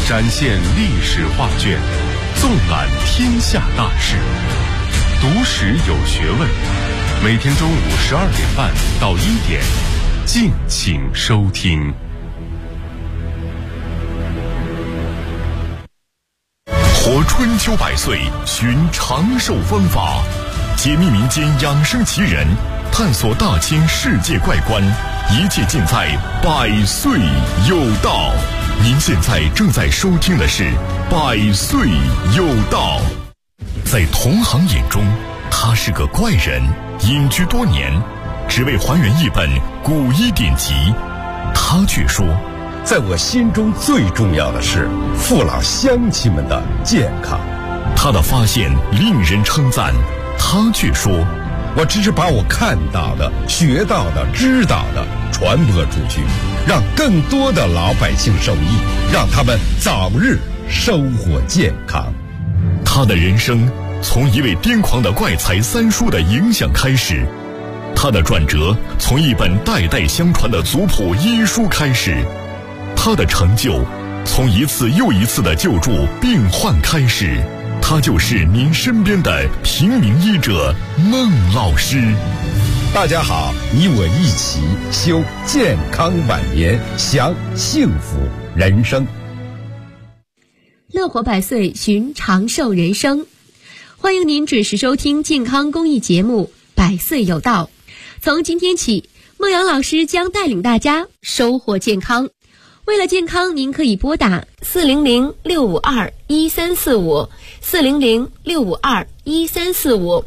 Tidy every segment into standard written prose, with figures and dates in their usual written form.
展现历史画卷，纵览天下大事，读史有学问。每天中午12点半到1点，敬请收听。活春秋百岁，寻长寿方法，解密民间养生奇人，探索大千世界怪观，一切尽在百岁有道。您现在正在收听的是百岁有道。在同行眼中，他是个怪人，隐居多年，只为还原一本古医典籍。他却说， 在我心中最重要的是父老乡亲们的健康。 他的发现令人称赞，他却说， 我只是把我看到的、学到的、知道的传播出去，让更多的老百姓受益，让他们早日收获健康。 他的人生从一位癫狂的怪才三叔的影响开始，他的转折从一本代代相传的族谱医书开始，他的成就从一次又一次的救助病患开始。他就是您身边的平民医者孟老师。 大家好，你我一起修健康晚年，享幸福人生。 乐活百岁，寻长寿人生。欢迎您准时收听健康公益节目《百岁有道》。从今天起，孟阳老师将带领大家收获健康。为了健康，您可以拨打400-652-1345 400-652-1345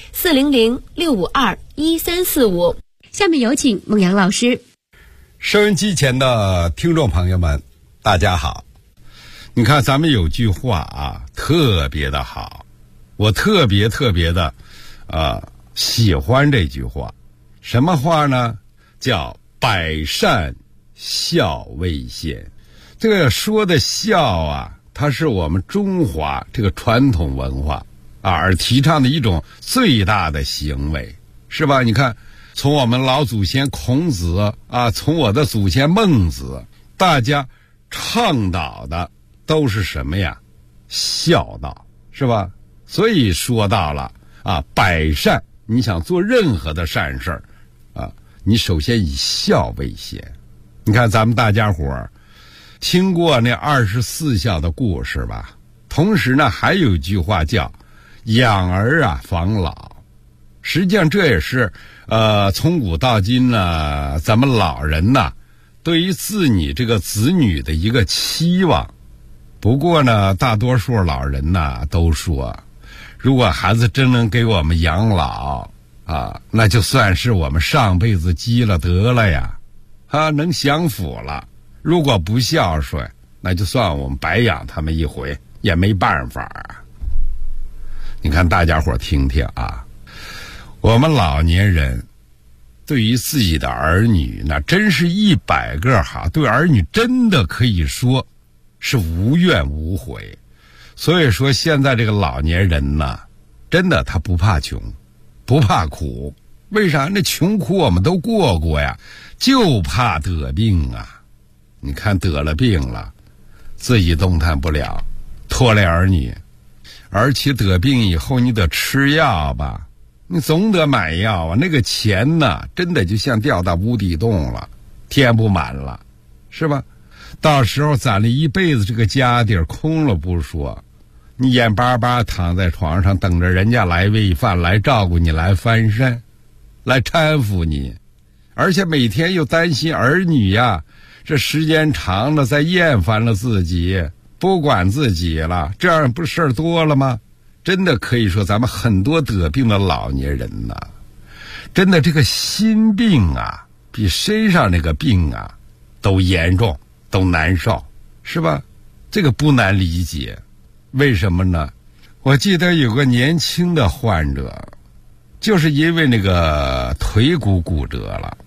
400-652-1345。下面有请孟阳老师。 收音机前的听众朋友们，大家好。你看咱们有句话啊，特别的好，我特别的喜欢这句话。什么话呢？叫百善孝为先。这个说的孝啊，它是我们中华这个传统文化而提倡的一种最大的行为，是吧？你看，从我们老祖先孔子从我的祖先孟子，大家倡导的都是什么呀？孝道，是吧？所以说到了百善，你想做任何的善事你首先以孝为先。你看咱们大家伙听过那24孝的故事吧？同时呢，还有一句话叫养儿防老。实际上这也是从古到今呢，咱们老人对于自己这个子女的一个期望。不过呢，大多数老人都说，如果孩子真能给我们养老那就算是我们上辈子积了德了呀，能享福了。如果不孝顺，那就算我们白养他们一回，也没办法你看大家伙听听我们老年人对于自己的儿女，那真是100个对儿女真的可以说是无怨无悔。所以说现在这个老年人真的他不怕穷，不怕苦。为啥？那穷苦我们都过呀，就怕得病你看得了病了，自己动弹不了，拖累儿女。而且得病以后你得吃药吧，你总得买药那个钱真的就像掉到无底洞了，填不满了，是吧？到时候攒了一辈子这个家底空了不说，你眼巴巴躺在床上等着人家来喂饭，来照顾你，来翻身，来搀扶你，而且每天又担心儿女这时间长了再厌烦了自己，不管自己了，这样不事儿多了吗？真的可以说咱们很多得病的老年人真的这个心病比身上那个病都严重，都难受，是吧？这个不难理解。为什么呢？我记得有个年轻的患者，就是因为那个腿骨骨折了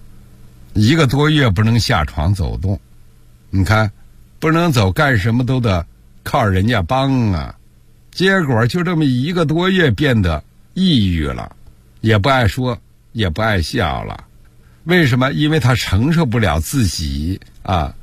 ，1个多月不能下床走动。你看不能走，干什么都得靠人家帮结果就这么1个多月变得抑郁了，也不爱说，也不爱笑了。为什么？因为他承受不了自己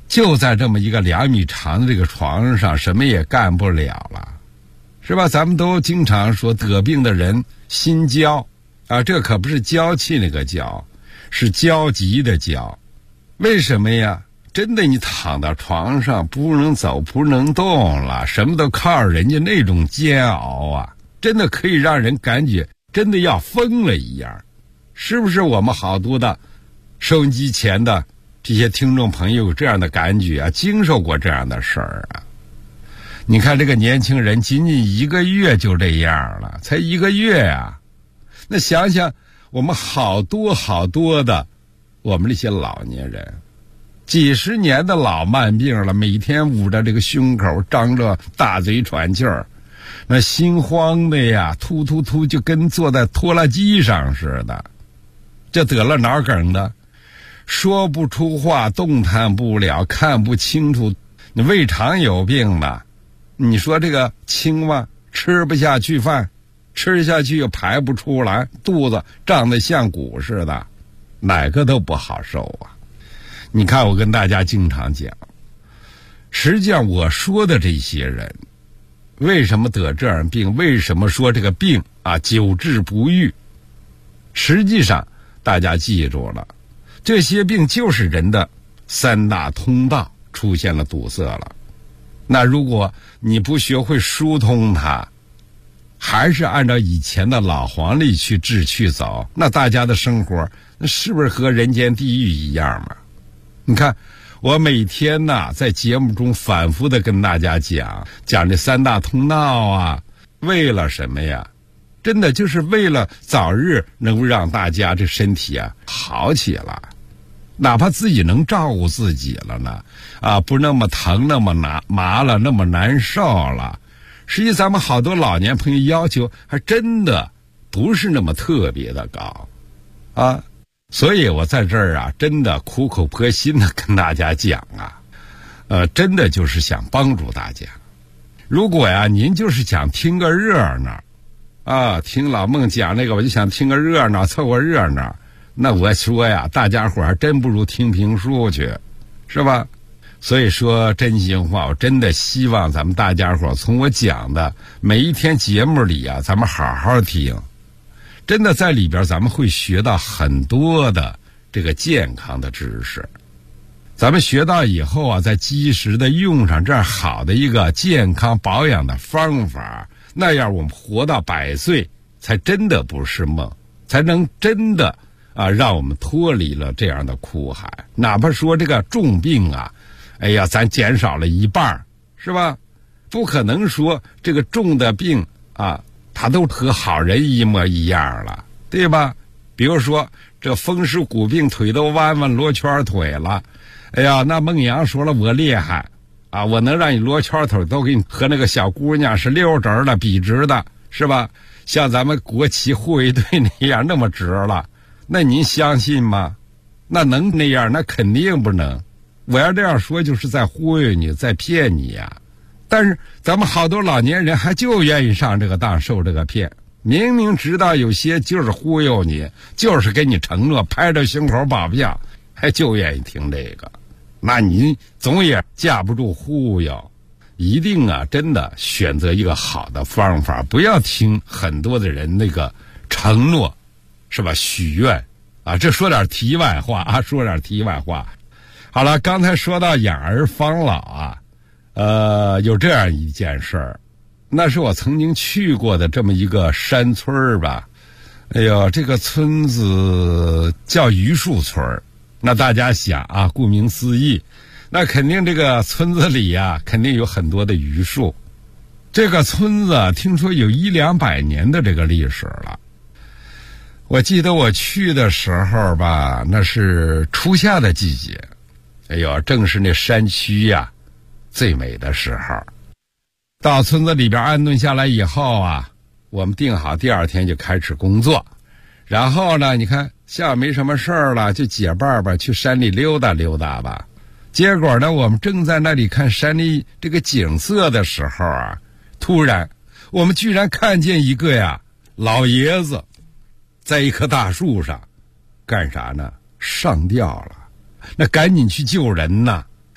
就在这么一个2米长的这个床上，什么也干不了了，是吧？咱们都经常说得病的人心焦啊，这可不是娇气那个娇，是焦急的焦。为什么呀？真的，你躺到床上不能走不能动了，什么都靠人家，那种煎熬啊，真的可以让人感觉真的要疯了一样。是不是我们好多的收音机前的这些听众朋友有这样的感觉啊，经受过这样的事儿啊？你看这个年轻人仅仅1个月就这样了，才1个月啊。那想想我们好多的我们这些老年人，几十年的老慢病了，每天捂着这个胸口，张着大嘴喘气儿，那心慌的呀，突就跟坐在拖拉机上似的。这得了脑梗的，说不出话，动弹不了，看不清楚。你胃肠有病的，你说这个青蛙吃不下去饭，吃下去又排不出来，肚子胀得像鼓似的，哪个都不好受啊。你看我跟大家经常讲，实际上我说的这些人为什么得这样病，为什么说这个病啊久治不愈，实际上大家记住了，这些病就是人的3大通道出现了堵塞了。那如果你不学会疏通它，还是按照以前的老黄历去治去走，那大家的生活那是不是和人间地狱一样嘛？你看我每天呢在节目中反复的跟大家讲这3大通道啊，为了什么呀？真的就是为了早日能够让大家这身体啊好起来，哪怕自己能照顾自己了呢，啊，不那么疼，那么麻了，那么难受了。实际咱们好多老年朋友要求还真的不是那么特别的高啊，所以我在这儿啊，真的苦口婆心的跟大家讲啊，真的就是想帮助大家。如果呀您就是想听个热闹啊，听老孟讲那个我就想听个热闹，凑个热闹，那我说呀，大家伙儿真不如听评书去，是吧？所以说真心话，我真的希望咱们大家伙儿从我讲的每一天节目里啊，咱们好好听，真的在里边咱们会学到很多的这个健康的知识，咱们学到以后啊，再及时的用上这样好的一个健康保养的方法，那样我们活到100岁才真的不是梦，才能真的啊让我们脱离了这样的苦海。哪怕说这个重病啊，哎呀咱减少了1半，是吧？不可能说这个重的病啊他都和好人一模一样了，对吧？比如说这风湿骨病，腿都弯弯罗圈腿了，哎呀那孟阳说了我厉害啊，我能让你罗圈腿都给你和那个小姑娘是溜直的笔直的，是吧？像咱们国旗护卫队那样那么直了，那您相信吗？那能那样？那肯定不能。我要这样说就是在忽悠你，在骗你呀。但是咱们好多老年人还就愿意上这个当，受这个骗，明明知道有些就是忽悠你，就是给你承诺，拍着胸口保票，还就愿意听这个，那你总也架不住忽悠。一定啊真的选择一个好的方法，不要听很多的人那个承诺，是吧？许愿啊，这说点题外话啊，说点题外话。好了，刚才说到养儿防老啊，有这样一件事儿，那是我曾经去过的这么一个山村吧。哎呦，这个村子叫榆树村，那大家想啊，顾名思义，那肯定这个村子里啊，肯定有很多的榆树。这个村子听说有100-200年的这个历史了。我记得我去的时候吧，那是初夏的季节，哎呦，正是那山区呀最美的时候。到村子里边安顿下来以后啊，我们定好第2天就开始工作，然后呢，你看下午没什么事儿了，就结伴吧去山里溜达溜达吧。结果呢，我们正在那里看山里这个景色的时候啊，突然我们居然看见一个呀老爷子在一棵大树上干啥呢？上吊了。那赶紧去救人呐！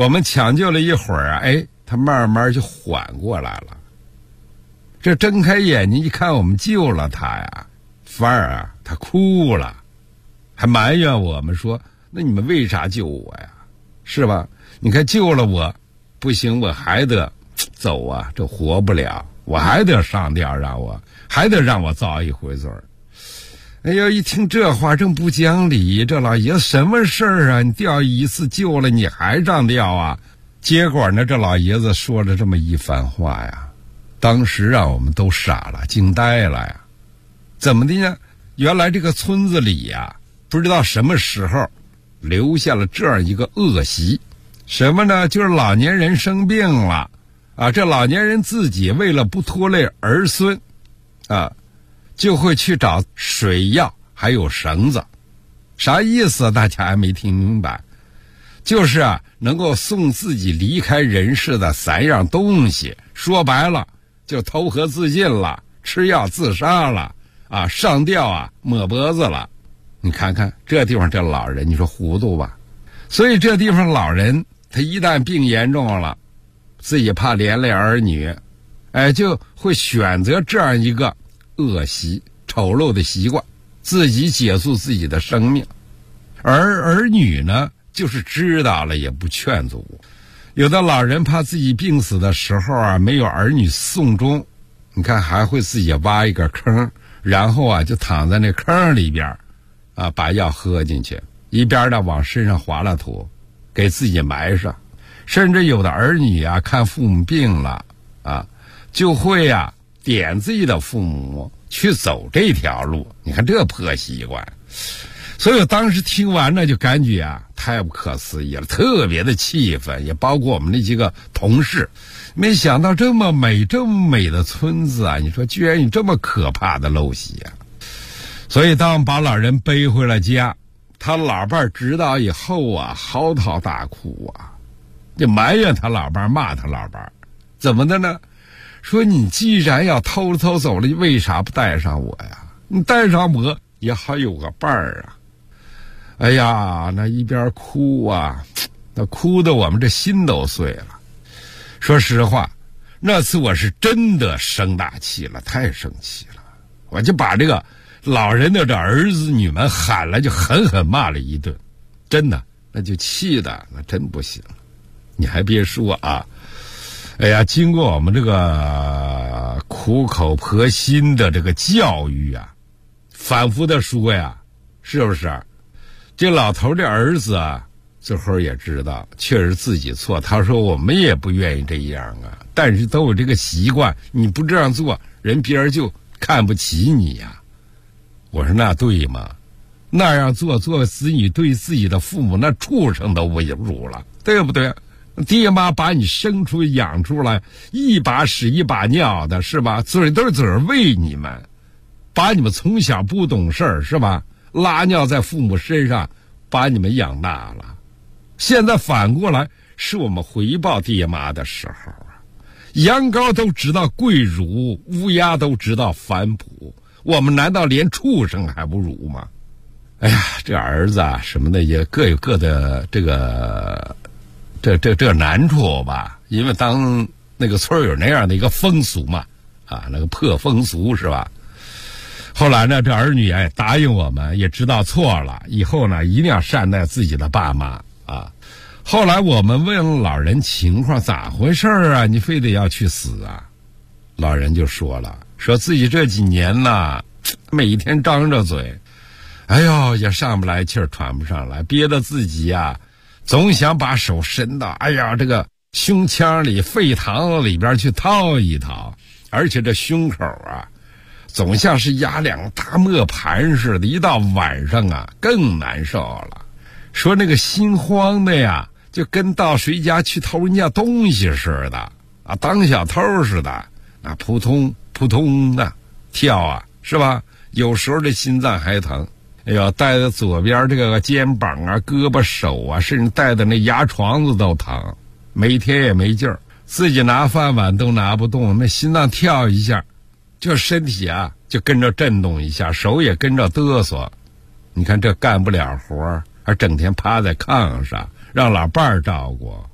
我们抢救了一会儿啊，哎，他慢慢就缓过来了。这睁开眼睛一看，我们救了他呀，范儿啊，他哭了，还埋怨我们说：“那你们为啥救我呀？是吧？你看救了我，不行，我还得走啊，这活不了，我还得上吊，还得让我遭一回罪儿。”哎呦，一听这话真不讲理，这老爷子什么事儿啊？你吊一次救了，你还上吊啊？结果呢，这老爷子说了这么一番话呀，当时让我们都傻了，惊呆了呀。怎么的呢？原来这个村子里呀，不知道什么时候留下了这样一个恶习，什么呢？就是老年人生病了啊，这老年人自己为了不拖累儿孙啊，就会去找水药还有绳子。啥意思？大家还没听明白。就是啊，能够送自己离开人世的3样东西，说白了就投河自尽了，吃药自杀了啊，上吊啊，抹脖子了。你看看这地方这老人，你说糊涂吧？所以这地方老人他一旦病严重了，自己怕连累儿女，哎，就会选择这样一个恶习、丑陋的习惯，自己结束自己的生命。而儿女呢，就是知道了也不劝阻。有的老人怕自己病死的时候啊，没有儿女送终，你看还会自己挖一个坑，然后啊就躺在那坑里边啊，把药喝进去，一边呢往身上划了土，给自己埋上。甚至有的儿女啊，看父母病了啊，就会啊点自己的父母去走这条路。你看这破习惯。所以我当时听完了就感觉啊太不可思议了，特别的气愤，也包括我们那几个同事，没想到这么美的村子啊，你说居然有这么可怕的陋习啊！所以当把老人背回了家，他老伴儿知道以后啊，嚎啕大哭啊，就埋怨他老伴儿，骂他老伴儿，怎么的呢？说你既然要偷走了，为啥不带上我呀？你带上我也好有个伴儿啊！哎呀，那一边哭啊，那哭得我们这心都碎了。说实话，那次我是真的生大气了，太生气了，我就把这个老人的这儿子女们喊了，就狠狠骂了一顿，真的，那就气的那真不行。你还别说啊，哎呀，经过我们这个苦口婆心的这个教育啊，反复的说呀，是不是？这老头的儿子啊，最后也知道确实自己错，他说我们也不愿意这样啊，但是都有这个习惯，你不这样做，别人就看不起你呀。我说那对吗？那样做子女对自己的父母那畜生都不如了，对不对？爹妈把你生出养出来，一把屎一把尿的，是吧？嘴都是嘴喂你们，把你们从小不懂事儿，是吧？拉尿在父母身上，把你们养大了。现在反过来是我们回报爹妈的时候啊！羊羔都知道跪乳，乌鸦都知道反哺，我们难道连畜生还不如吗？哎呀，这儿子啊什么的也各有各的这个这难处吧，因为当那个村有那样的一个风俗嘛，啊，那个破风俗是吧？后来呢，这儿女也答应我们，也知道错了，以后呢一定要善待自己的爸妈啊。后来我们问老人情况咋回事啊，你非得要去死啊？老人就说了，说自己这几年呢，每天张着嘴，哎呦也上不来气儿，喘不上来，憋得自己呀，总想把手伸到哎呀这个胸腔里、肺膛里边去掏一掏，而且这胸口啊总像是压2个大磨盘似的，一到晚上啊更难受了。说那个心慌的呀，就跟到谁家去偷人家东西似的啊，当小偷似的，啊扑通扑通的跳啊，是吧？有时候这心脏还疼，哎呦，带的左边这个肩膀啊、胳膊手啊，甚至带的那牙床子都疼，每天也没劲儿，自己拿饭碗都拿不动，那心脏跳一下，就身体啊就跟着震动一下，手也跟着嘚瑟。你看这干不了活，还整天趴在炕上让老伴儿照顾，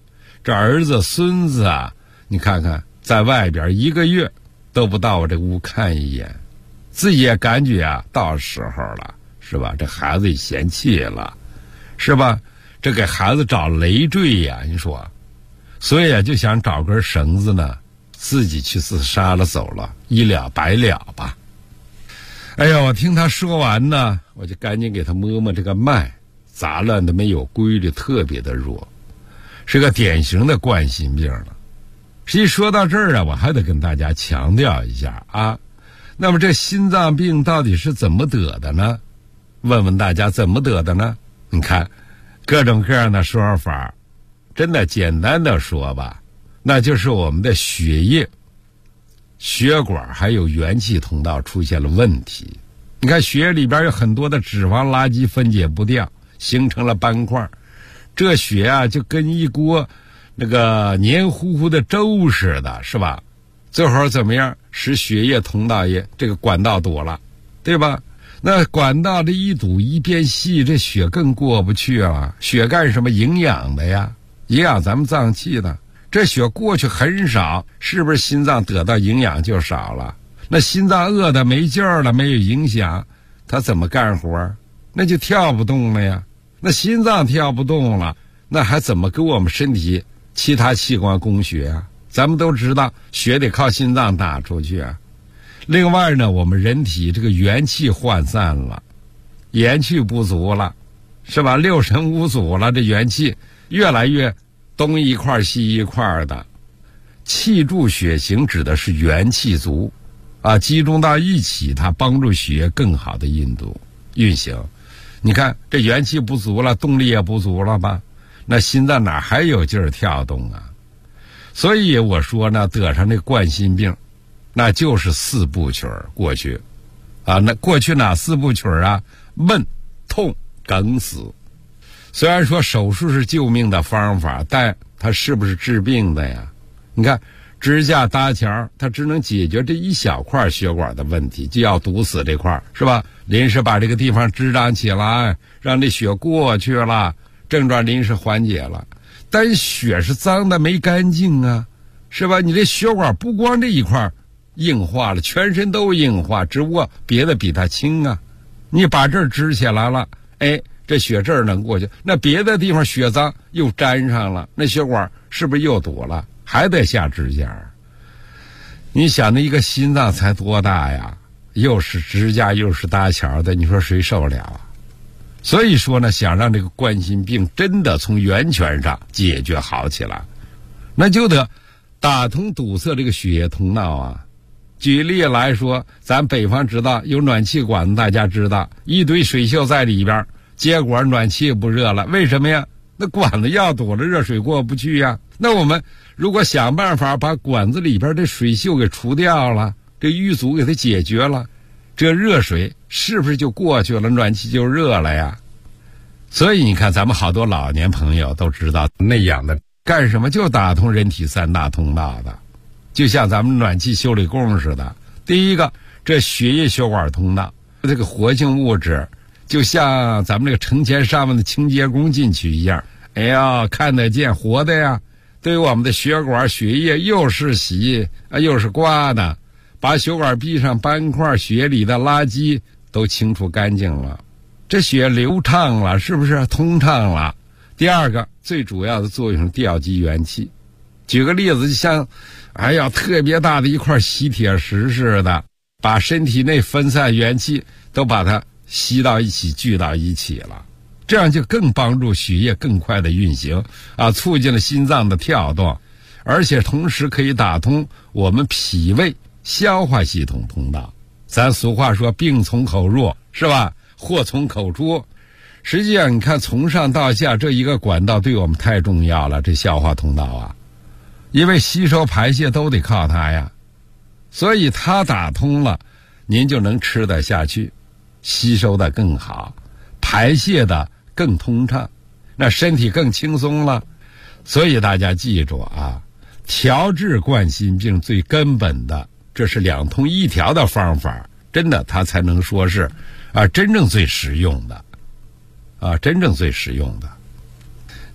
这儿子孙子啊，你看看在外边1个月都不到我这屋看一眼，自己也感觉啊到时候了，是吧？这孩子也嫌弃了，是吧？这给孩子找累赘呀，你说，所以啊就想找根绳子呢，自己去自杀了走了，一了百了吧。哎呀，我听他说完呢，我就赶紧给他摸摸这个脉，杂乱的没有规律，特别的弱，是个典型的冠心病了。实际说到这儿啊，我还得跟大家强调一下啊，那么这心脏病到底是怎么得的呢？问问大家怎么得的呢？你看各种各样的说法，真的简单的说吧，那就是我们的血液、血管还有元气通道出现了问题。你看血液里边有很多的脂肪垃圾分解不掉，形成了斑块，这血啊就跟一锅那个黏糊糊的粥似的，是吧？最后怎么样？使血液通道也这个管道堵了，对吧？那管道这一堵一变细，这血更过不去了。血干什么？营养的呀，营养咱们脏器的。这血过去很少，是不是心脏得到营养就少了？那心脏饿得没劲儿了，没有影响，它怎么干活？那就跳不动了呀。那心脏跳不动了，那还怎么给我们身体其他器官供血啊？咱们都知道血得靠心脏打出去啊。另外呢，我们人体这个元气涣散了，元气不足了，是吧？六神无主了，这元气越来越东一块西一块的。气助血行指的是元气足啊，集中到一起，它帮助血液更好的运行。你看这元气不足了，动力也不足了吧？那心脏哪还有劲儿跳动啊？所以我说呢，得上这冠心病，那就是4部曲过去啊。那过去哪4部曲啊？闷、痛、梗、死。虽然说手术是救命的方法，但它是不是治病的呀？你看支架搭桥，它只能解决这一小块血管的问题，就要堵死这块，是吧？临时把这个地方支张起来，让这血过去了，症状临时缓解了。但血是脏的没干净啊，是吧？你这血管不光这一块硬化了，全身都硬化，只不过别的比它轻啊。你把这儿支起来了，哎，这血这儿能过去，那别的地方血脏又粘上了，那血管是不是又堵了？还得下支架。你想那一个心脏才多大呀，又是支架又是搭桥的，你说谁受了啊？所以说呢，想让这个冠心病真的从源泉上解决好起来，那就得打通堵塞这个血液通道啊。举例来说，咱北方知道有暖气管子，大家知道一堆水锈在里边，结果暖气不热了，为什么呀？那管子要堵了，热水过不去呀。那我们如果想办法把管子里边的水锈给除掉了，这淤阻给它解决了，这热水是不是就过去了，暖气就热了呀？所以你看咱们好多老年朋友都知道那样的干什么，就打通人体3大通道的，就像咱们暖气修理工似的。第一个，这血液血管通道，这个活性物质就像咱们这个城墙上面的清洁工进去一样，哎呀，看得见活的呀，对我们的血管血液又是洗啊又是刮的，把血管壁上斑块血里的垃圾都清除干净了，这血流畅了，是不是通畅了？第二个最主要的作用是调集元气。举个例子，就像哎呀特别大的一块吸铁石似的，把身体内分散元气都把它吸到一起，聚到一起了，这样就更帮助血液更快的运行啊，促进了心脏的跳动，而且同时可以打通我们脾胃消化系统通道。咱俗话说病从口入，是吧？祸从口出。实际上你看从上到下这一个管道对我们太重要了，这消化通道啊，因为吸收排泄都得靠它呀，所以它打通了，您就能吃得下去，吸收的更好，排泄的更通畅，那身体更轻松了。所以大家记住啊，调治冠心病最根本的，这是2通1调的方法，真的它才能说是真正最实用的啊，真正最实用的。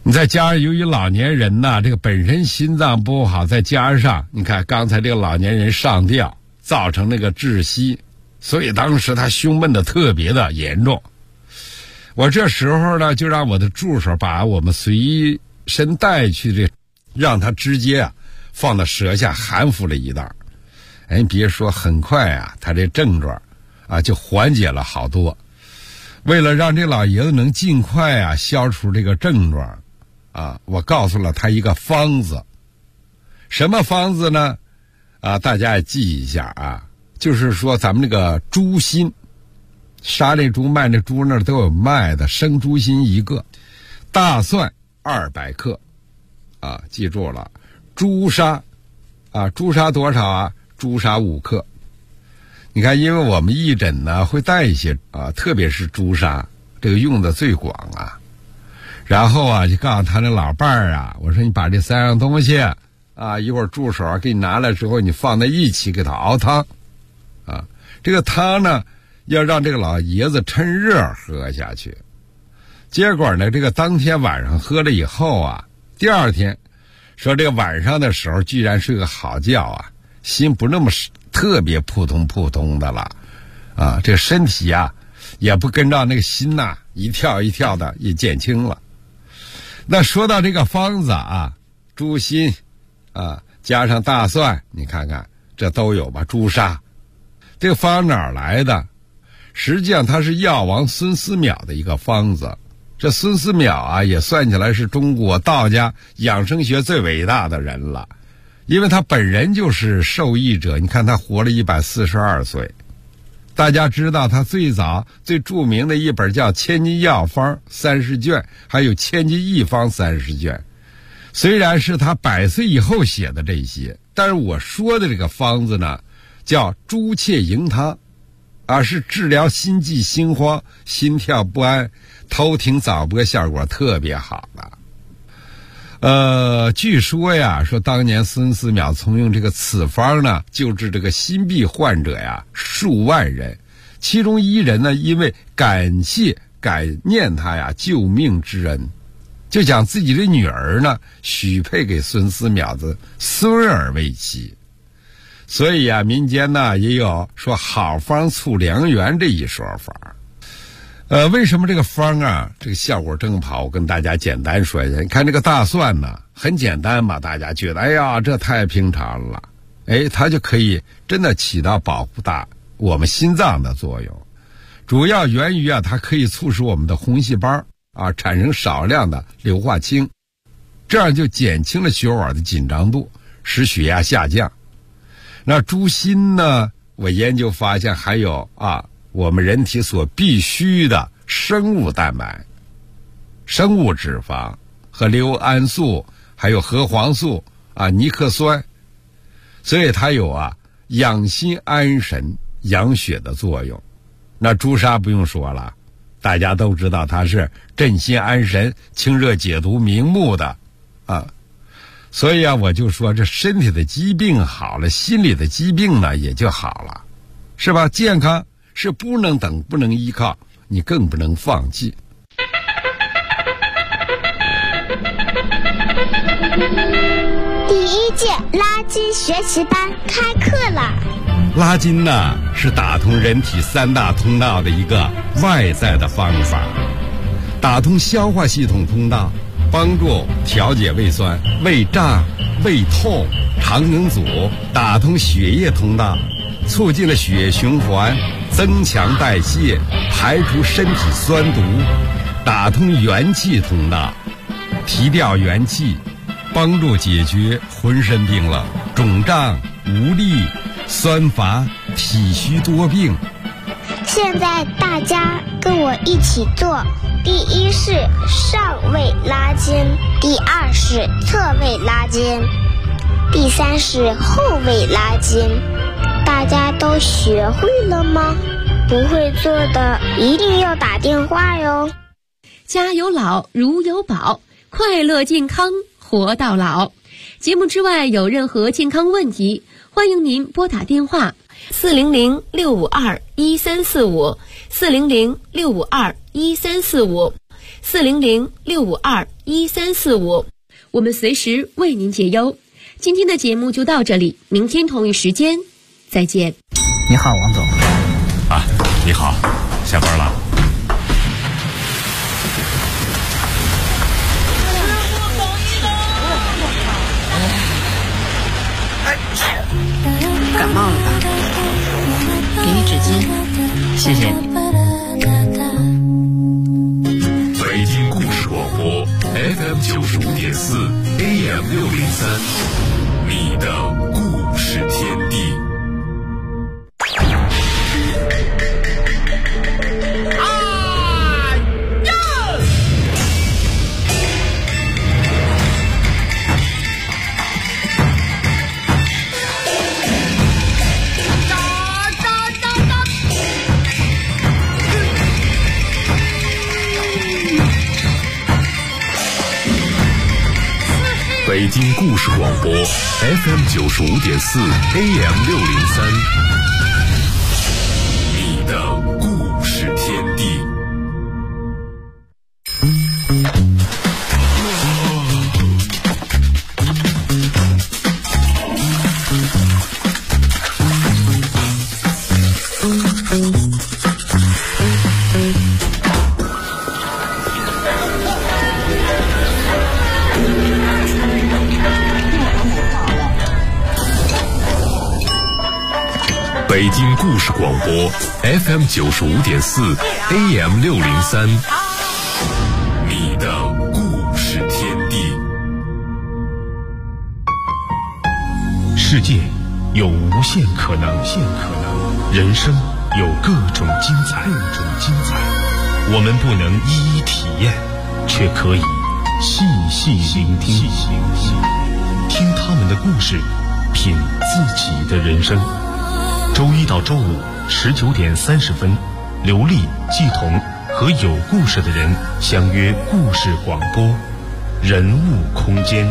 你再加上由于老年人呢，这个本身心脏不好，再加上你看刚才这个老年人上吊，造成那个窒息，所以当时他胸闷的特别的严重。我这时候呢，就让我的助手把我们随身带去的，让他直接放到舌下含服了一袋。哎，别说很快他这症状就缓解了好多。为了让这老爷子能尽快消除这个症状我告诉了他一个方子。什么方子呢？大家也记一下就是说咱们这个猪心，杀这猪卖这猪那儿都有卖的，生猪心1个，大蒜200克记住了。朱砂朱砂多少朱砂5克。你看，因为我们义诊呢会带一些特别是朱砂，这个用的最广然后就告诉他那老伴儿我说你把这3样东西一会儿助手给你拿来之后，你放在一起给他熬汤这个汤呢要让这个老爷子趁热喝下去。结果呢，这个当天晚上喝了以后第二天说这个晚上的时候居然睡个好觉心不那么特别扑通扑通的了这个身体也不跟着那个心一跳一跳的也减轻了。那说到这个方子猪心加上大蒜，你看看这都有吧，朱砂。这个方哪儿来的？实际上它是药王孙思邈的一个方子。这孙思邈也算起来是中国道家养生学最伟大的人了，因为他本人就是受益者。你看他活了142岁。大家知道他最早最著名的一本叫《千金药方》30卷，还有《千金一方》30卷。虽然是他100岁以后写的这些，但是我说的这个方子呢叫猪切营汤是治疗心悸心慌、心跳不安、头挺早搏效果特别好的。据说说当年孙思邈从用这个此方呢救治这个心痹患者数万人，其中1人呢因为感念他救命之恩，就将自己的女儿呢许配给孙思邈的孙儿为妻。所以民间呢也有说好方促良缘这一说法。为什么这个方这个效果这么好？我跟大家简单说一下。你看这个大蒜呢很简单嘛，大家觉得哎呀这太平常了，它就可以真的起到保护我们心脏的作用。主要源于它可以促使我们的红细胞产生少量的硫化氢，这样就减轻了血管的紧张度，使血压下降。那猪心呢，我研究发现还有我们人体所必需的生物蛋白、生物脂肪和硫胺素，还有核黄素尼克酸，所以它有养心安神、养血的作用。那朱砂不用说了，大家都知道它是镇心安神、清热解毒、明目的所以我就说这身体的疾病好了，心理的疾病呢也就好了，是吧？健康是不能等，不能依靠，你更不能放弃。 第1届拉筋学习班开课了。 拉筋呢是打通人体3大通道的一个外在的方法，打通消化系统通道，帮助调节胃酸、胃胀、胃痛、肠梗阻，打通血液通道，促进了血液循环，增强代谢，排除身体酸毒，打通元气通道，提调元气，帮助解决浑身冰冷、肿胀、无力、酸乏、体虚多病。 现在大家跟我一起做。第1是上位拉筋，第2是侧位拉筋，第3是后位拉筋。大家都学会了吗？不会做的一定要打电话哟。 家有老如有宝，快乐健康活到老。节目之外有任何健康问题，欢迎您拨打电话400-652-1345，400-652-1345。 400-652-1345，我们随时为您解忧。今天的节目就到这里，明天同一时间再见。 你好，王总。 啊，你好，下班了。 感冒了吧？给你纸巾，谢谢你。 北京故事广播 FM 95.4 AM 603，你的故事天地。北京故事广播 FM 95.4 AM 603，你的故事天地。北京故事广播 FM 95.4 AM 603，你的故事天地。 世界有无限可能，人生有各种精彩。我们不能一一体验，却可以细细聆听，听他们的故事，品自己的人生。周一到周五19点30分，刘丽、季彤和有故事的人相约故事广播，人物空间。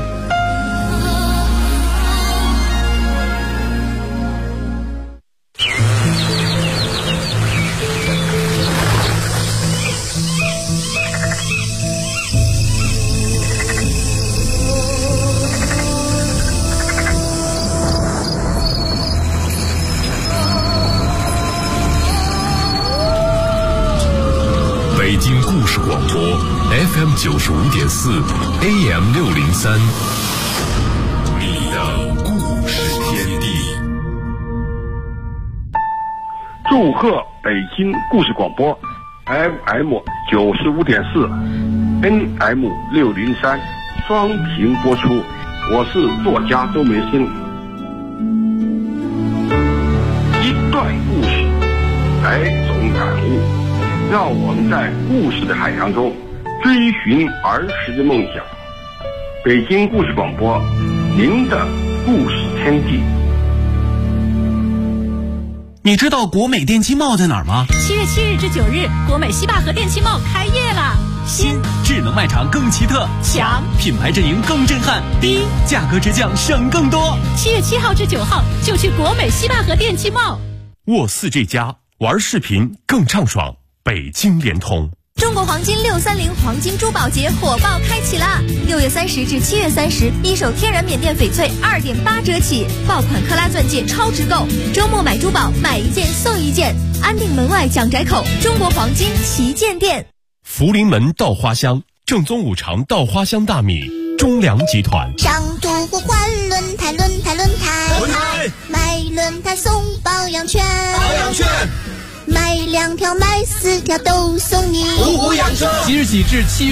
北京故事广播 FM 95.4 AM 603，你的故事天地。 祝贺北京故事广播 FM 95.4 NM 603双屏播出，我是作家周梅新。一段故事，100种感悟，让我们在故事的海洋中追寻儿时的梦想。北京故事广播，您的故事天地。 你知道国美电器贸在哪儿吗 ？7月7日至9日，国美西坝河电器贸开业了。 新智能卖场更奇特， 强品牌阵营更震撼，低价格直降，省更多。 7月7号至9号就去国美西坝河电器贸。 沃4G+玩视频更畅爽，北京联通。 中国黄金630黄金珠宝节火爆开启啦！6月30至7月30，一手天然缅甸翡翠2.8折起，爆款克拉钻戒超值购，周末买珠宝买一件送一件，安定门外蒋宅口中国黄金旗舰店。 福临门稻花香，正宗五常稻花香大米，中粮集团。 上图换轮胎，买轮胎送保养券，买2条买4条都送你。 即日起至7月